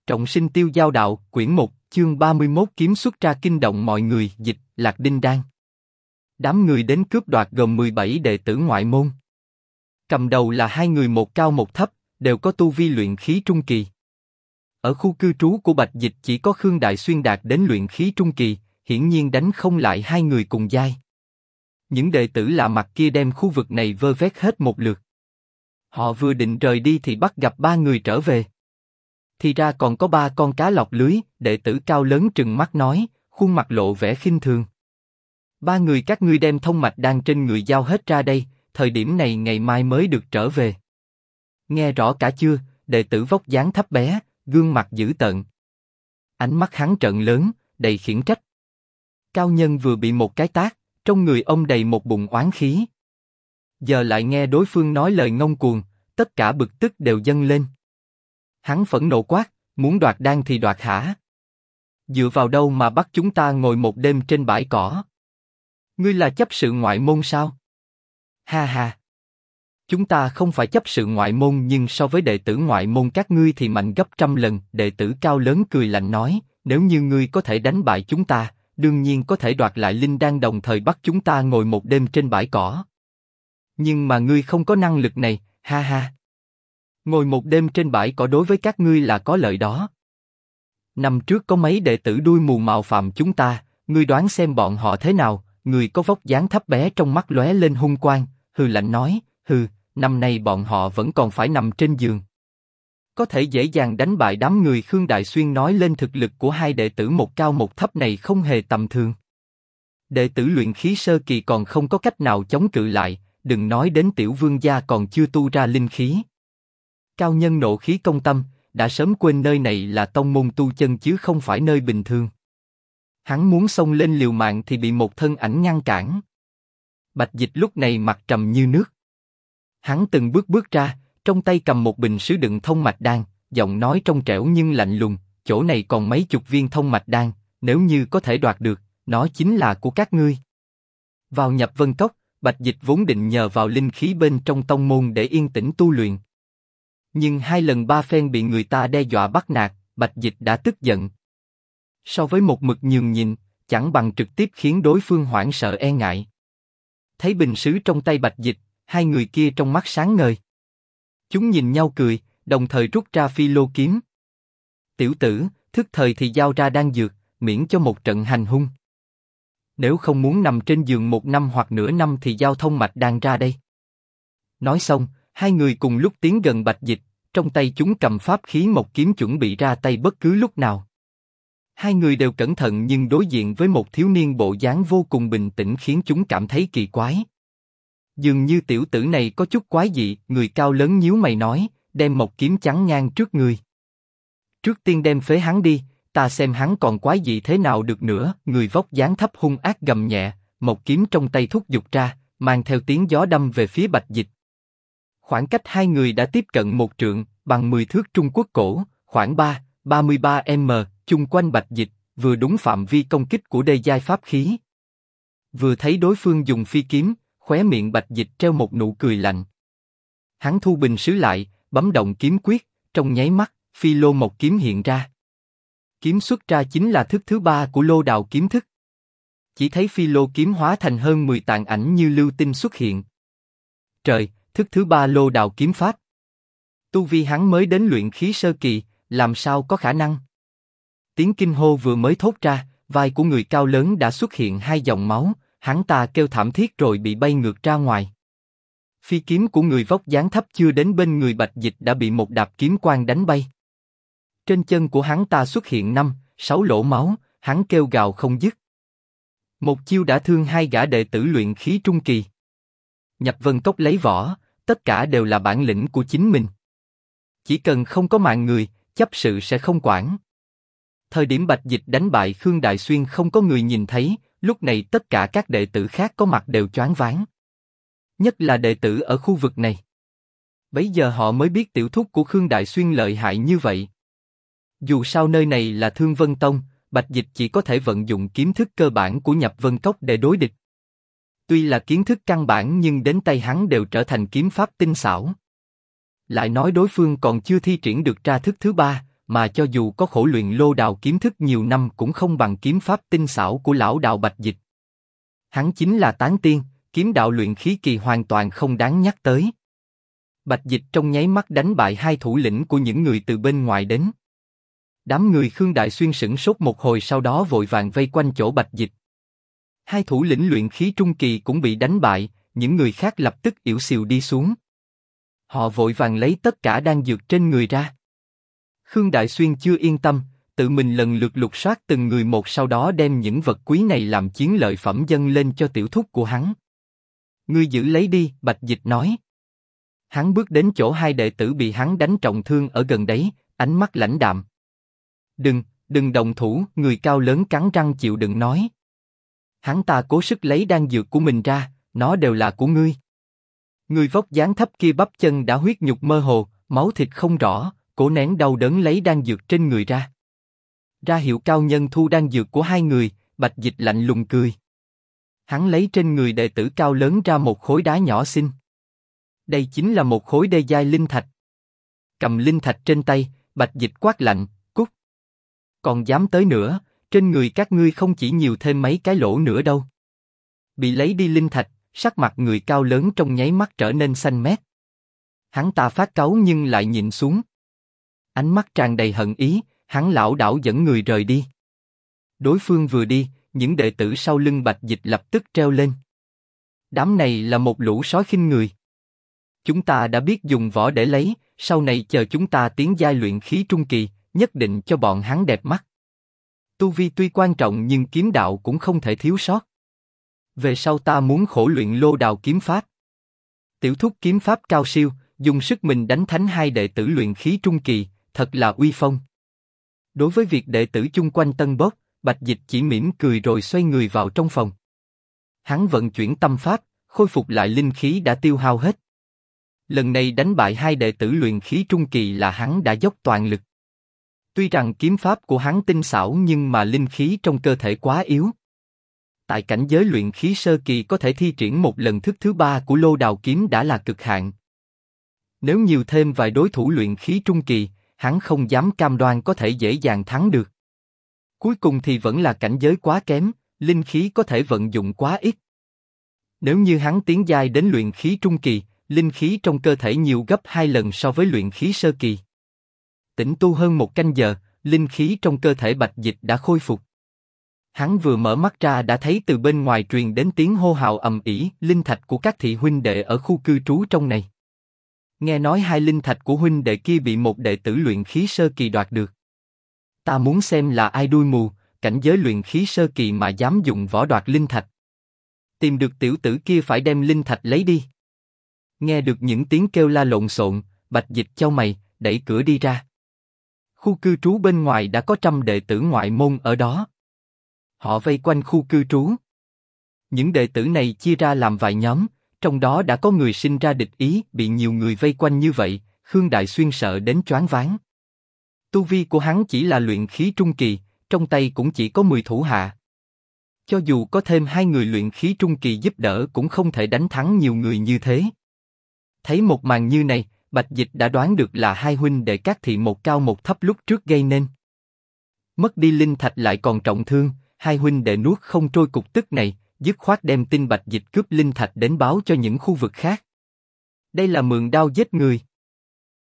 Trọng sinh tiêu giao đạo, quyển 1, chương 31 kiếm xuất ra kinh động mọi người, dịch, Lạc Đinh Đan. Đám người đến cướp đoạt gồm 17 đệ tử ngoại môn. Cầm đầu là hai người một cao một thấp, đều có tu vi luyện khí trung kỳ. Ở khu cư trú của Bạch Dịch chỉ có Khương Đại Xuyên đạt đến luyện khí trung kỳ, hiển nhiên đánh không lại hai người cùng giai. Những đệ tử lạ mặt kia đem khu vực này vơ vét hết một lượt. Họ vừa định rời đi thì bắt gặp ba người trở về. Thì ra còn có ba con cá lọt lưới, đệ tử cao lớn trừng mắt nói, khuôn mặt lộ vẻ khinh thường. Ba người các ngươi đem thông mạch đan trên người giao hết ra đây, thời điểm này ngày mai mới được trở về. Nghe rõ cả chưa? Đệ tử vóc dáng thấp bé, gương mặt dữ tợn. Ánh mắt hắn trợn lớn, đầy khiển trách. Cao nhân vừa bị một cái tát, trong người ông đầy một bụng oán khí. Giờ lại nghe đối phương nói lời ngông cuồng, tất cả bực tức đều dâng lên. Hắn phẫn nộ quát, muốn đoạt đan thì đoạt hả? Dựa vào đâu mà bắt chúng ta ngồi một đêm trên bãi cỏ? Ngươi là chấp sự ngoại môn sao? Ha ha! Chúng ta không phải chấp sự ngoại môn nhưng so với đệ tử ngoại môn các ngươi thì mạnh gấp trăm lần. Đệ tử cao lớn cười lạnh nói, nếu như ngươi có thể đánh bại chúng ta, đương nhiên có thể đoạt lại linh đan đồng thời bắt chúng ta ngồi một đêm trên bãi cỏ. Nhưng mà ngươi không có năng lực này, ha ha! Ngồi một đêm trên bãi cỏ đối với các ngươi là có lợi đó. Năm trước có mấy đệ tử đuôi mù mạo phạm chúng ta, ngươi đoán xem bọn họ thế nào? Người có vóc dáng thấp bé trong mắt lóe lên hung quang, hừ lạnh nói, hừ, năm nay bọn họ vẫn còn phải nằm trên giường. Có thể dễ dàng đánh bại đám người. Khương Đại Xuyên nói lên thực lực của hai đệ tử một cao một thấp này không hề tầm thường. Đệ tử luyện khí sơ kỳ còn không có cách nào chống cự lại, đừng nói đến tiểu vương gia còn chưa tu ra linh khí. Cao nhân nộ khí công tâm, đã sớm quên nơi này là tông môn tu chân chứ không phải nơi bình thường. Hắn muốn xông lên liều mạng thì bị một thân ảnh ngăn cản. Bạch Dịch lúc này mặt trầm như nước. Hắn từng bước ra, trong tay cầm một bình sứ đựng thông mạch đan, giọng nói trong trẻo nhưng lạnh lùng, chỗ này còn mấy chục viên thông mạch đan, nếu như có thể đoạt được, nó chính là của các ngươi. Vào Nhập Vân Cốc, Bạch Dịch vốn định nhờ vào linh khí bên trong tông môn để yên tĩnh tu luyện. Nhưng hai lần ba phen bị người ta đe dọa bắt nạt, Bạch Dịch đã tức giận. So với một mực nhường nhịn, chẳng bằng trực tiếp khiến đối phương hoảng sợ e ngại. Thấy bình sứ trong tay Bạch Dịch, hai người kia trong mắt sáng ngời. Chúng nhìn nhau cười, đồng thời rút ra phi lô kiếm. Tiểu tử, thức thời thì giao ra đan dược, miễn cho một trận hành hung. Nếu không muốn nằm trên giường một năm hoặc nửa năm thì giao thông mạch đan ra đây. Nói xong, hai người cùng lúc tiến gần Bạch Dịch, trong tay chúng cầm pháp khí một kiếm chuẩn bị ra tay bất cứ lúc nào. Hai người đều cẩn thận nhưng đối diện với một thiếu niên bộ dáng vô cùng bình tĩnh khiến chúng cảm thấy kỳ quái. Dường như tiểu tử này có chút quái dị, người cao lớn nhíu mày nói, đem một kiếm chắn ngang trước người. Trước tiên đem phế hắn đi, ta xem hắn còn quái dị thế nào được nữa. Người vóc dáng thấp hung ác gầm nhẹ, một kiếm trong tay thúc giục ra, mang theo tiếng gió đâm về phía Bạch Dịch. Khoảng cách hai người đã tiếp cận một trượng, bằng 10 thước Trung Quốc cổ, khoảng 33 m, chung quanh Bạch Dịch, vừa đúng phạm vi công kích của đê giai pháp khí. Vừa thấy đối phương dùng phi kiếm, khóe miệng Bạch Dịch treo một nụ cười lạnh. Hắn thu bình sứ lại, bấm động kiếm quyết, trong nháy mắt, phi lô một kiếm hiện ra. Kiếm xuất ra chính là thức thứ ba của Lô Đào kiếm thức. Chỉ thấy phi lô kiếm hóa thành hơn 10 tàn ảnh như lưu tinh xuất hiện. Trời, thức thứ ba Lô Đào kiếm pháp. Tu vi hắn mới đến luyện khí sơ kỳ, làm sao có khả năng? Tiếng kinh hô vừa mới thốt ra, vai của người cao lớn đã xuất hiện hai dòng máu, hắn ta kêu thảm thiết rồi bị bay ngược ra ngoài. Phi kiếm của người vóc dáng thấp chưa đến bên người Bạch Dịch đã bị một đạp kiếm quang đánh bay. Trên chân của hắn ta xuất hiện 5-6 lỗ máu, hắn kêu gào không dứt. Một chiêu đã thương hai gã đệ tử luyện khí trung kỳ. Nhập Vân Cốc lấy võ, tất cả đều là bản lĩnh của chính mình. Chỉ cần không có mạng người, chấp sự sẽ không quản. Thời điểm Bạch Dịch đánh bại Khương Đại Xuyên không có người nhìn thấy, lúc này tất cả các đệ tử khác có mặt đều choáng váng. Nhất là đệ tử ở khu vực này. Bấy giờ họ mới biết tiểu thúc của Khương Đại Xuyên lợi hại như vậy. Dù sao nơi này là Thương Vân Tông, Bạch Dịch chỉ có thể vận dụng kiến thức cơ bản của Nhập Vân Cốc để đối địch. Tuy là kiến thức căn bản nhưng đến tay hắn đều trở thành kiếm pháp tinh xảo. Lại nói đối phương còn chưa thi triển được ra thức thứ ba, mà cho dù có khổ luyện lô đào kiếm thức nhiều năm cũng không bằng kiếm pháp tinh xảo của lão đạo Bạch Dịch. Hắn chính là tán tiên, kiếm đạo luyện khí kỳ hoàn toàn không đáng nhắc tới. Bạch Dịch trong nháy mắt đánh bại hai thủ lĩnh của những người từ bên ngoài đến. Đám người Khương Đại Xuyên sửng sốt một hồi, sau đó vội vàng vây quanh chỗ Bạch Dịch. Hai thủ lĩnh luyện khí trung kỳ cũng bị đánh bại, những người khác lập tức ỉu xìu đi xuống. Họ vội vàng lấy tất cả đan dược trên người ra. Khương Đại Xuyên chưa yên tâm, tự mình lần lượt lục soát từng người một, sau đó đem những vật quý này làm chiến lợi phẩm dâng lên cho tiểu thúc của hắn. Ngươi giữ lấy đi, Bạch Dịch nói. Hắn bước đến chỗ hai đệ tử bị hắn đánh trọng thương ở gần đấy, ánh mắt lãnh đạm. Đừng động thủ, người cao lớn cắn răng chịu đựng nói. Hắn ta cố sức lấy đan dược của mình ra, nó đều là của ngươi. Người vóc dáng thấp kia bắp chân đã huyết nhục mơ hồ, máu thịt không rõ, cố nén đau đớn lấy đan dược trên người ra. Ra hiệu cao nhân thu đan dược của hai người, Bạch Dịch lạnh lùng cười. Hắn lấy trên người đệ tử cao lớn ra một khối đá nhỏ xinh. Đây chính là một khối đê giai linh thạch. Cầm linh thạch trên tay, Bạch Dịch quát lạnh, cút. Còn dám tới nữa, trên người các ngươi không chỉ nhiều thêm mấy cái lỗ nữa đâu. Bị lấy đi linh thạch, sắc mặt người cao lớn trong nháy mắt trở nên xanh mét. Hắn ta phát cáu nhưng lại nhịn xuống. Ánh mắt tràn đầy hận ý, hắn lảo đảo dẫn người rời đi. Đối phương vừa đi, những đệ tử sau lưng Bạch Dịch lập tức treo lên. Đám này là một lũ sói khinh người. Chúng ta đã biết dùng võ để lấy, sau này chờ chúng ta tiến giai luyện khí trung kỳ, nhất định cho bọn hắn đẹp mắt. Tu vi tuy quan trọng nhưng kiếm đạo cũng không thể thiếu sót. Về sau ta muốn khổ luyện lô đào kiếm pháp. Tiểu thúc kiếm pháp cao siêu, dùng sức mình đánh thánh hai đệ tử luyện khí trung kỳ, thật là uy phong. Đối với việc đệ tử chung quanh tân bốc, Bạch Dịch chỉ mỉm cười rồi xoay người vào trong phòng. Hắn vận chuyển tâm pháp, khôi phục lại linh khí đã tiêu hao hết. Lần này đánh bại hai đệ tử luyện khí trung kỳ là hắn đã dốc toàn lực. Tuy rằng kiếm pháp của hắn tinh xảo nhưng mà linh khí trong cơ thể quá yếu. Tại cảnh giới luyện khí sơ kỳ có thể thi triển một lần thức thứ ba của lô đào kiếm đã là cực hạn. Nếu nhiều thêm vài đối thủ luyện khí trung kỳ, hắn không dám cam đoan có thể dễ dàng thắng được. Cuối cùng thì vẫn là cảnh giới quá kém, linh khí có thể vận dụng quá ít. Nếu như hắn tiến giai đến luyện khí trung kỳ, linh khí trong cơ thể nhiều gấp 2 lần so với luyện khí sơ kỳ. Tĩnh tu hơn 1 canh giờ, linh khí trong cơ thể Bạch Dịch đã khôi phục. Hắn vừa mở mắt ra đã thấy từ bên ngoài truyền đến tiếng hô hào ầm ĩ, linh thạch của các thị huynh đệ ở khu cư trú trong này. Nghe nói hai linh thạch của huynh đệ kia bị một đệ tử luyện khí sơ kỳ đoạt được. Ta muốn xem là ai đuôi mù, cảnh giới luyện khí sơ kỳ mà dám dùng võ đoạt linh thạch. Tìm được tiểu tử kia phải đem linh thạch lấy đi. Nghe được những tiếng kêu la lộn xộn, Bạch Dịch chau mày, đẩy cửa đi ra. Khu cư trú bên ngoài đã có trăm đệ tử ngoại môn ở đó. Họ vây quanh khu cư trú. Những đệ tử này chia ra làm vài nhóm, trong đó đã có người sinh ra địch ý, bị nhiều người vây quanh như vậy, Khương Đại Xuyên sợ đến choáng váng. Tu vi của hắn chỉ là luyện khí trung kỳ, trong tay cũng chỉ có 10 thủ hạ. Cho dù có thêm 2 người luyện khí trung kỳ giúp đỡ cũng không thể đánh thắng nhiều người như thế. Thấy một màn như này, Bạch Dịch đã đoán được là hai huynh đệ các thị một cao một thấp lúc trước gây nên. Mất đi linh thạch lại còn trọng thương, hai huynh đệ nuốt không trôi cục tức này, dứt khoát đem tin Bạch Dịch cướp linh thạch đến báo cho những khu vực khác. Đây là mượn đao giết người.